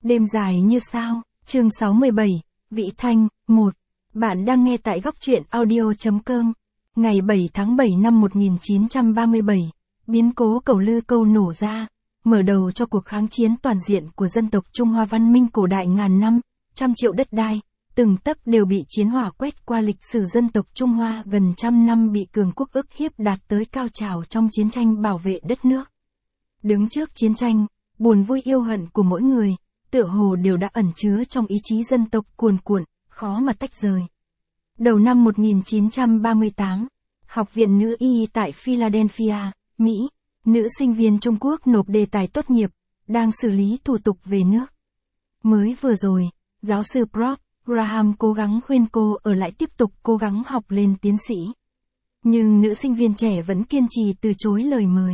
Đêm dài như sao, chương 67, Vị Thanh, 1. Bạn đang nghe tại góc truyện audio.com. Ngày 7 tháng 7 năm 1937, biến cố Cầu Lư Câu nổ ra, mở đầu cho cuộc kháng chiến toàn diện của dân tộc Trung Hoa văn minh cổ đại ngàn năm, trăm triệu đất đai, từng tấc đều bị chiến hỏa quét qua. Lịch sử dân tộc Trung Hoa gần trăm năm bị cường quốc ức hiếp đạt tới cao trào trong chiến tranh bảo vệ đất nước. Đứng trước chiến tranh, buồn vui yêu hận của mỗi người, tựa hồ đều đã ẩn chứa trong ý chí dân tộc cuồn cuộn, khó mà tách rời. Đầu năm 1938, Học viện Nữ y tại Philadelphia, Mỹ, nữ sinh viên Trung Quốc nộp đề tài tốt nghiệp, đang xử lý thủ tục về nước. Mới vừa rồi, giáo sư Prof. Graham cố gắng khuyên cô ở lại tiếp tục cố gắng học lên tiến sĩ. Nhưng nữ sinh viên trẻ vẫn kiên trì từ chối lời mời.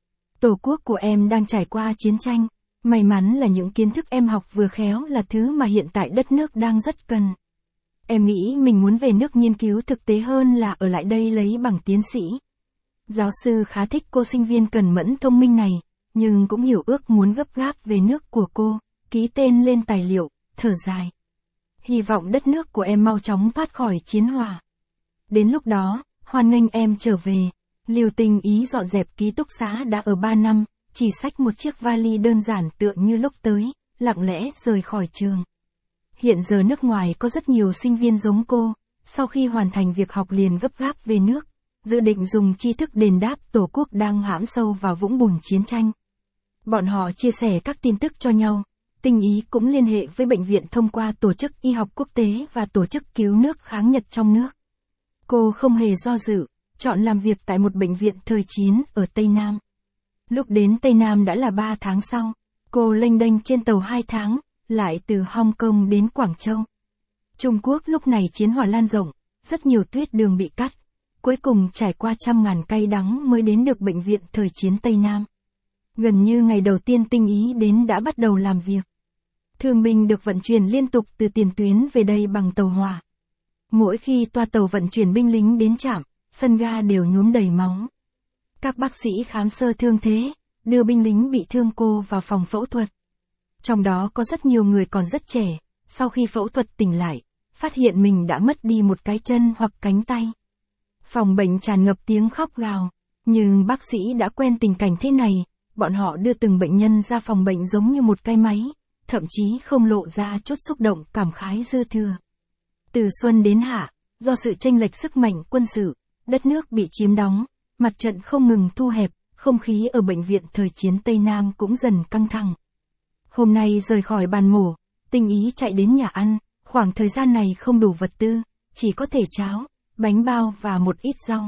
Tổ quốc của em đang trải qua chiến tranh, may mắn là những kiến thức em học vừa khéo là thứ mà hiện tại đất nước đang rất cần. Em nghĩ mình muốn về nước nghiên cứu thực tế hơn là ở lại đây lấy bằng tiến sĩ. Giáo sư khá thích cô sinh viên cần mẫn thông minh này, nhưng cũng hiểu ước muốn gấp gáp về nước của cô, ký tên lên tài liệu, thở dài. Hy vọng đất nước của em mau chóng thoát khỏi chiến hỏa. Đến lúc đó, hoan nghênh em trở về. Liều tình ý dọn dẹp ký túc xá đã ở 3 năm, chỉ xách một chiếc vali đơn giản tựa như lúc tới, lặng lẽ rời khỏi trường. Hiện giờ nước ngoài có rất nhiều sinh viên giống cô, sau khi hoàn thành việc học liền gấp gáp về nước, dự định dùng tri thức đền đáp tổ quốc đang hãm sâu vào vũng bùn chiến tranh. Bọn họ chia sẻ các tin tức cho nhau, Tinh Ý cũng liên hệ với bệnh viện thông qua tổ chức y học quốc tế và tổ chức cứu nước kháng Nhật trong nước. Cô không hề do dự, chọn làm việc tại một bệnh viện thời chiến ở Tây Nam. Lúc đến Tây Nam đã là 3 tháng sau, cô lênh đênh trên tàu 2 tháng, lại từ Hong Kong đến Quảng Châu. Trung Quốc lúc này chiến hỏa lan rộng, rất nhiều tuyết đường bị cắt, cuối cùng trải qua trăm ngàn cay đắng mới đến được bệnh viện thời chiến Tây Nam. Gần như ngày đầu tiên Tinh Ý đến đã bắt đầu làm việc. Thương binh được vận chuyển liên tục từ tiền tuyến về đây bằng tàu hỏa. Mỗi khi toa tàu vận chuyển binh lính đến trạm, sân ga đều nhuốm đầy máu. Các bác sĩ khám sơ thương thế, đưa binh lính bị thương cô vào phòng phẫu thuật. Trong đó có rất nhiều người còn rất trẻ, sau khi phẫu thuật tỉnh lại, phát hiện mình đã mất đi một cái chân hoặc cánh tay. Phòng bệnh tràn ngập tiếng khóc gào, nhưng bác sĩ đã quen tình cảnh thế này, bọn họ đưa từng bệnh nhân ra phòng bệnh giống như một cái máy, thậm chí không lộ ra chút xúc động cảm khái dư thừa. Từ xuân đến hạ, do sự chênh lệch sức mạnh quân sự, đất nước bị chiếm đóng, mặt trận không ngừng thu hẹp, không khí ở bệnh viện thời chiến Tây Nam cũng dần căng thẳng. Hôm nay rời khỏi bàn mổ, Tinh Ý chạy đến nhà ăn, khoảng thời gian này không đủ vật tư, chỉ có thể cháo, bánh bao và một ít rau.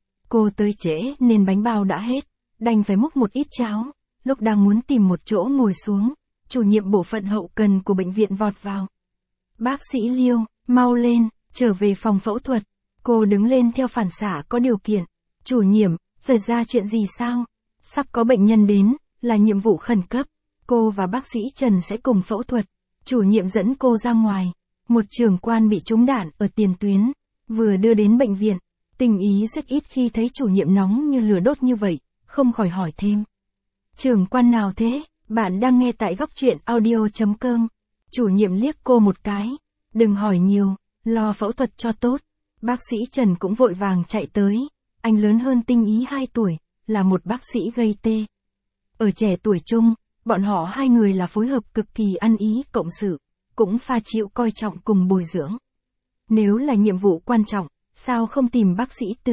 Cô tới trễ nên bánh bao đã hết, đành phải múc một ít cháo, lúc đang muốn tìm một chỗ ngồi xuống, chủ nhiệm bộ phận hậu cần của bệnh viện vọt vào. Bác sĩ Liêu, mau lên, trở về phòng phẫu thuật. Cô đứng lên theo phản xạ có điều kiện. Chủ nhiệm, xảy ra chuyện gì sao? Sắp có bệnh nhân đến, là nhiệm vụ khẩn cấp. Cô và bác sĩ Trần sẽ cùng phẫu thuật. Chủ nhiệm dẫn cô ra ngoài. Một trưởng quan bị trúng đạn ở tiền tuyến, vừa đưa đến bệnh viện. Tinh Ý rất ít khi thấy chủ nhiệm nóng như lửa đốt như vậy, không khỏi hỏi thêm. Trưởng quan nào thế? Bạn đang nghe tại góc truyện audio.com. Chủ nhiệm liếc cô một cái. Đừng hỏi nhiều, lo phẫu thuật cho tốt. Bác sĩ Trần cũng vội vàng chạy tới. Anh lớn hơn Tinh Ý 2 tuổi, là một bác sĩ gây tê. Ở trẻ tuổi chung, bọn họ hai người là phối hợp cực kỳ ăn ý cộng sự, cũng pha chịu coi trọng cùng bồi dưỡng. Nếu là nhiệm vụ quan trọng, sao không tìm bác sĩ Từ?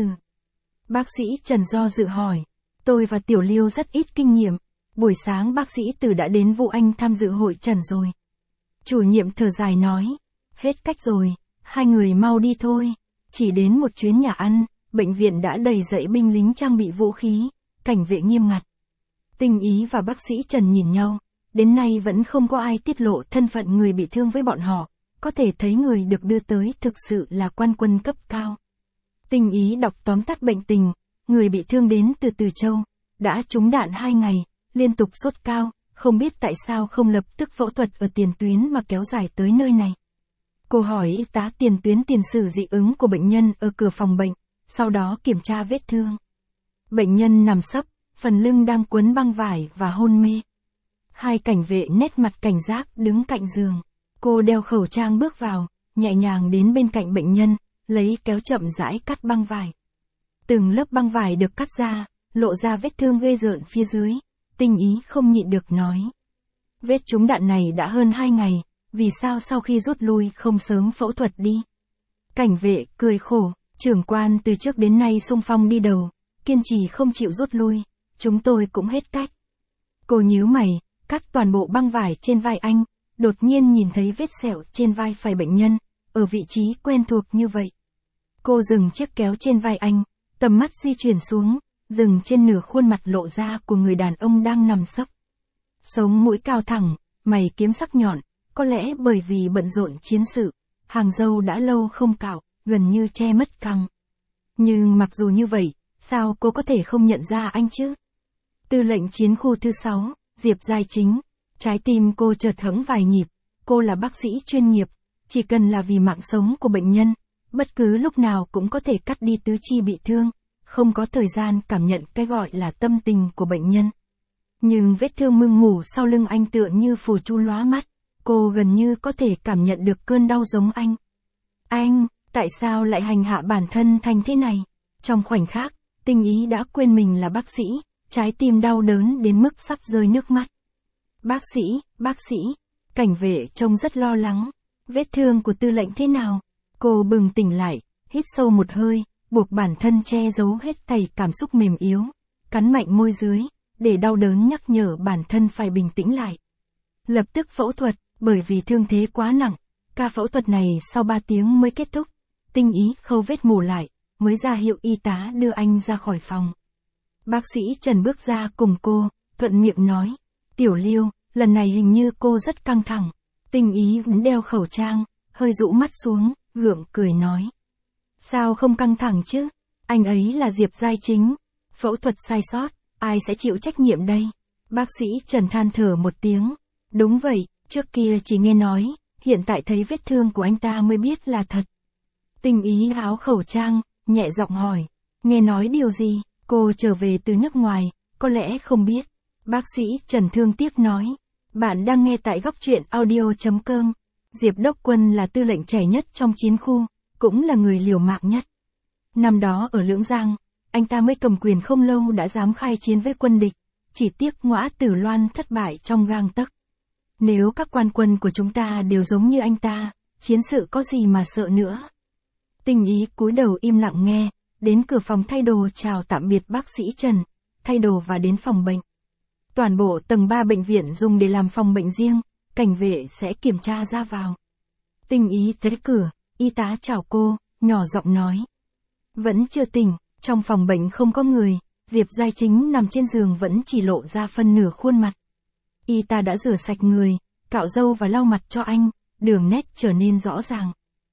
Bác sĩ Trần do dự hỏi. Tôi và Tiểu Liêu rất ít kinh nghiệm. Buổi sáng bác sĩ Từ đã đến Vũ Anh tham dự hội trần rồi. Chủ nhiệm thở dài nói. Hết cách rồi, hai người mau đi thôi. Chỉ đến một chuyến nhà ăn, bệnh viện đã đầy dẫy binh lính trang bị vũ khí, cảnh vệ nghiêm ngặt. Tinh Ý và bác sĩ Trần nhìn nhau, đến nay vẫn không có ai tiết lộ thân phận người bị thương với bọn họ, có thể thấy người được đưa tới thực sự là quan quân cấp cao. Tinh Ý đọc tóm tắt bệnh tình, người bị thương đến từ Từ Châu, đã trúng đạn 2 ngày, liên tục sốt cao, không biết tại sao không lập tức phẫu thuật ở tiền tuyến mà kéo dài tới nơi này. Cô hỏi y tá tiền tuyến tiền sử dị ứng của bệnh nhân ở cửa phòng bệnh, sau đó kiểm tra vết thương. Bệnh nhân nằm sấp, phần lưng đang quấn băng vải và hôn mê. Hai cảnh vệ nét mặt cảnh giác đứng cạnh giường. Cô đeo khẩu trang bước vào, nhẹ nhàng đến bên cạnh bệnh nhân, lấy kéo chậm rãi cắt băng vải. Từng lớp băng vải được cắt ra, lộ ra vết thương ghê rợn phía dưới. Tinh ý không nhịn được nói. Vết trúng đạn này đã hơn 2 ngày, vì sao sau khi rút lui không sớm phẫu thuật đi? Cảnh vệ cười khổ, trưởng quan từ trước đến nay xung phong đi đầu, kiên trì không chịu rút lui, chúng tôi cũng hết cách. Cô nhíu mày, cắt toàn bộ băng vải trên vai anh, đột nhiên nhìn thấy vết sẹo trên vai phải bệnh nhân, ở vị trí quen thuộc như vậy. Cô dừng chiếc kéo trên vai anh, tầm mắt di chuyển xuống, dừng trên nửa khuôn mặt lộ ra của người đàn ông đang nằm sấp. Sống mũi cao thẳng, mày kiếm sắc nhọn, có lẽ bởi vì bận rộn chiến sự, hàng râu đã lâu không cạo, gần như che mất cằm. Nhưng mặc dù như vậy, sao cô có thể không nhận ra anh chứ? Tư lệnh chiến khu thứ 6, Diệp Giai Chính. Trái tim cô chợt hững vài nhịp, cô là bác sĩ chuyên nghiệp, chỉ cần là vì mạng sống của bệnh nhân, bất cứ lúc nào cũng có thể cắt đi tứ chi bị thương, không có thời gian cảm nhận cái gọi là tâm tình của bệnh nhân. Nhưng vết thương mưng mủ sau lưng anh tựa như phù chu lóa mắt, cô gần như có thể cảm nhận được cơn đau giống anh. Anh, tại sao lại hành hạ bản thân thành thế này? Trong khoảnh khắc, Tinh Ý đã quên mình là bác sĩ, trái tim đau đớn đến mức sắp rơi nước mắt. Bác sĩ, cảnh vệ trông rất lo lắng. Vết thương của tư lệnh thế nào? Cô bừng tỉnh lại, hít sâu một hơi, buộc bản thân che giấu hết thảy cảm xúc mềm yếu, cắn mạnh môi dưới, để đau đớn nhắc nhở bản thân phải bình tĩnh lại. Lập tức phẫu thuật, bởi vì thương thế quá nặng, ca phẫu thuật này sau 3 tiếng mới kết thúc. Tinh Ý khâu vết mổ lại, mới ra hiệu y tá đưa anh ra khỏi phòng. Bác sĩ Trần bước ra cùng cô, thuận miệng nói, Tiểu Liêu, lần này hình như cô rất căng thẳng. Tinh Ý vẫn đeo khẩu trang, hơi rũ mắt xuống, gượng cười nói. Sao không căng thẳng chứ? Anh ấy là Diệp Giai Chính. Phẫu thuật sai sót, ai sẽ chịu trách nhiệm đây? Bác sĩ Trần than thở một tiếng. Đúng vậy, trước kia chỉ nghe nói, hiện tại thấy vết thương của anh ta mới biết là thật. Tinh Ý áo khẩu trang, nhẹ giọng hỏi. Nghe nói điều gì? Cô trở về từ nước ngoài, có lẽ không biết. Bác sĩ Trần thương tiếc nói. Bạn đang nghe tại góc truyện audio.com. Diệp Đốc Quân là tư lệnh trẻ nhất trong chiến khu, cũng là người liều mạng nhất. Năm đó ở Lưỡng Giang, anh ta mới cầm quyền không lâu đã dám khai chiến với quân địch, chỉ tiếc Ngõa Tử Loan thất bại trong gang tấc. Nếu các quan quân của chúng ta đều giống như anh ta, chiến sự có gì mà sợ nữa. Tinh Ý cúi đầu im lặng nghe, đến cửa phòng thay đồ chào tạm biệt bác sĩ Trần, thay đồ và đến phòng bệnh. Toàn bộ tầng 3 bệnh viện dùng để làm phòng bệnh riêng, cảnh vệ sẽ kiểm tra ra vào. Tinh Ý tới cửa, y tá chào cô, nhỏ giọng nói. Vẫn chưa tỉnh, trong phòng bệnh không có người, Diệp Giai Chính nằm trên giường vẫn chỉ lộ ra phân nửa khuôn mặt. Y tá đã rửa sạch người, cạo râu và lau mặt cho anh, đường nét trở nên rõ ràng.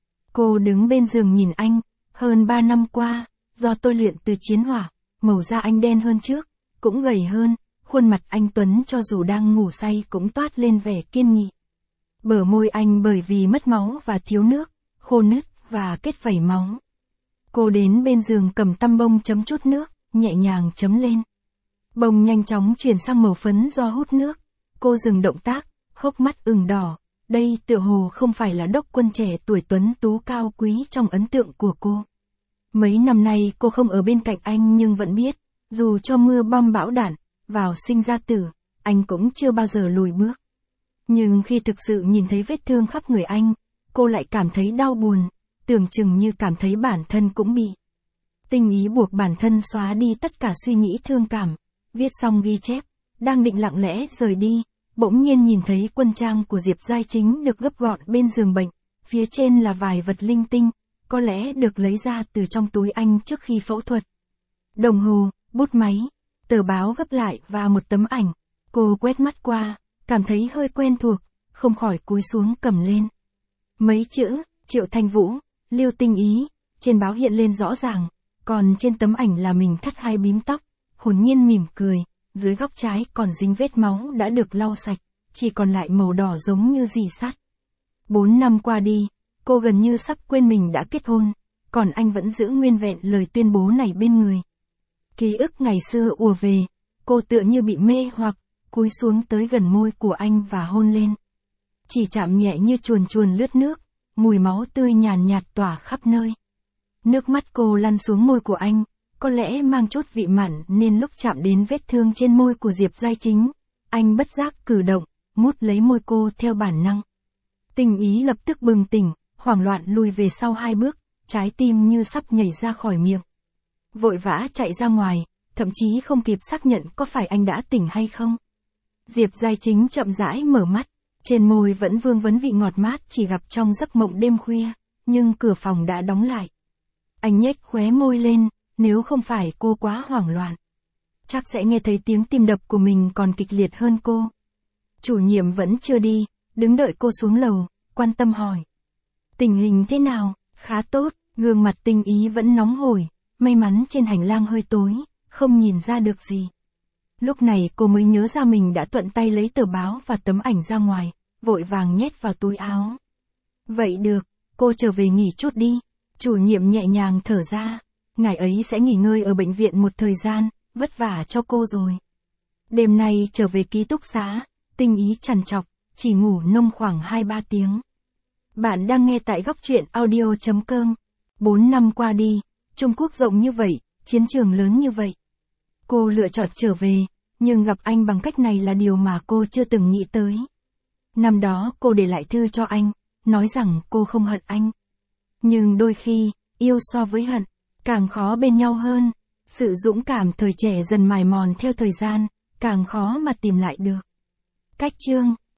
Cô đứng bên giường nhìn anh, hơn 3 năm qua, do tôi luyện từ chiến hỏa, màu da anh đen hơn trước, cũng gầy hơn, khuôn mặt anh Tuấn cho dù đang ngủ say cũng toát lên vẻ kiên nghị. Bờ môi anh bởi vì mất máu và thiếu nước, khô nứt và kết vảy máu. Cô đến bên giường cầm tăm bông chấm chút nước, nhẹ nhàng chấm lên. Bông nhanh chóng chuyển sang màu phấn do hút nước. Cô dừng động tác, hốc mắt ửng đỏ. Đây tựa hồ không phải là Đốc Quân trẻ tuổi tuấn tú cao quý trong ấn tượng của cô. Mấy năm nay cô không ở bên cạnh anh nhưng vẫn biết, dù cho mưa bom bão đạn, vào sinh ra tử, anh cũng chưa bao giờ lùi bước. Nhưng khi thực sự nhìn thấy vết thương khắp người anh, cô lại cảm thấy đau buồn, tưởng chừng như cảm thấy bản thân cũng bị. Tinh Ý buộc bản thân xóa đi tất cả suy nghĩ thương cảm, viết xong ghi chép, đang định lặng lẽ rời đi, bỗng nhiên nhìn thấy quân trang của Diệp Giai Chính được gấp gọn bên giường bệnh, phía trên là vài vật linh tinh, có lẽ được lấy ra từ trong túi anh trước khi phẫu thuật. Đồng hồ, bút máy, tờ báo gấp lại và một tấm ảnh. Cô quét mắt qua, cảm thấy hơi quen thuộc, không khỏi cúi xuống cầm lên. Mấy chữ, Triệu Thanh Vũ, Lưu Tinh Ý, trên báo hiện lên rõ ràng, còn trên tấm ảnh là mình thắt hai bím tóc, hồn nhiên mỉm cười, dưới góc trái còn dính vết máu đã được lau sạch, chỉ còn lại màu đỏ giống như rỉ sắt. 4 năm qua đi, cô gần như sắp quên mình đã kết hôn, còn anh vẫn giữ nguyên vẹn lời tuyên bố này bên người. Ký ức ngày xưa ùa về, cô tựa như bị mê hoặc, cúi xuống tới gần môi của anh và hôn lên. Chỉ chạm nhẹ như chuồn chuồn lướt nước, mùi máu tươi nhàn nhạt tỏa khắp nơi. Nước mắt cô lăn xuống môi của anh, có lẽ mang chút vị mặn nên lúc chạm đến vết thương trên môi của Diệp Giai Chính, anh bất giác cử động, mút lấy môi cô theo bản năng. Tình ý lập tức bừng tỉnh, hoảng loạn lùi về sau 2 bước, trái tim như sắp nhảy ra khỏi miệng. Vội vã chạy ra ngoài, thậm chí không kịp xác nhận có phải anh đã tỉnh hay không. Diệp Giai Chính chậm rãi mở mắt, trên môi vẫn vương vấn vị ngọt mát chỉ gặp trong giấc mộng đêm khuya, nhưng cửa phòng đã đóng lại. Anh nhếch khóe môi lên, nếu không phải cô quá hoảng loạn, chắc sẽ nghe thấy tiếng tim đập của mình còn kịch liệt hơn cô. Chủ nhiệm vẫn chưa đi, đứng đợi cô xuống lầu, quan tâm hỏi. Tình hình thế nào? Khá tốt, gương mặt Tinh Ý vẫn nóng hổi, may mắn trên hành lang hơi tối, không nhìn ra được gì. Lúc này cô mới nhớ ra mình đã thuận tay lấy tờ báo và tấm ảnh ra ngoài, vội vàng nhét vào túi áo. Vậy được, cô trở về nghỉ chút đi. Chủ nhiệm nhẹ nhàng thở ra, ngài ấy sẽ nghỉ ngơi ở bệnh viện một thời gian, vất vả cho cô rồi. Đêm nay trở về ký túc xá, Tinh Ý trằn trọc, chỉ ngủ nông khoảng 2-3 tiếng. Bạn đang nghe tại góc truyện audio.com. 4 năm qua đi, Trung Quốc rộng như vậy, chiến trường lớn như vậy. Cô lựa chọn trở về, nhưng gặp anh bằng cách này là điều mà cô chưa từng nghĩ tới. Năm đó cô để lại thư cho anh, nói rằng cô không hận anh. Nhưng đôi khi, yêu so với hận, càng khó bên nhau hơn. Sự dũng cảm thời trẻ dần mài mòn theo thời gian, càng khó mà tìm lại được. Cách chương